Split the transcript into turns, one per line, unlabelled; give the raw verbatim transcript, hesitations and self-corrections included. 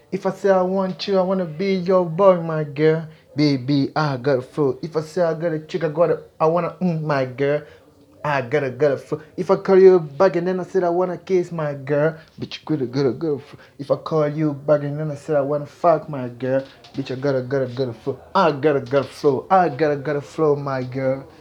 If I say I want you, I wanna be your boy, my girl. Baby, I got a flow. If I say I got a chick, I got a, I wanna, mm, my girl. I gotta, gotta flow. If I call you back and then I said I wanna kiss my girl, bitch, you gotta, gotta, gotta flow. If I call you back and then I said I wanna fuck my girl, bitch, I gotta, gotta, gotta flow. I gotta, gotta flow. I gotta, gotta flow, my girl.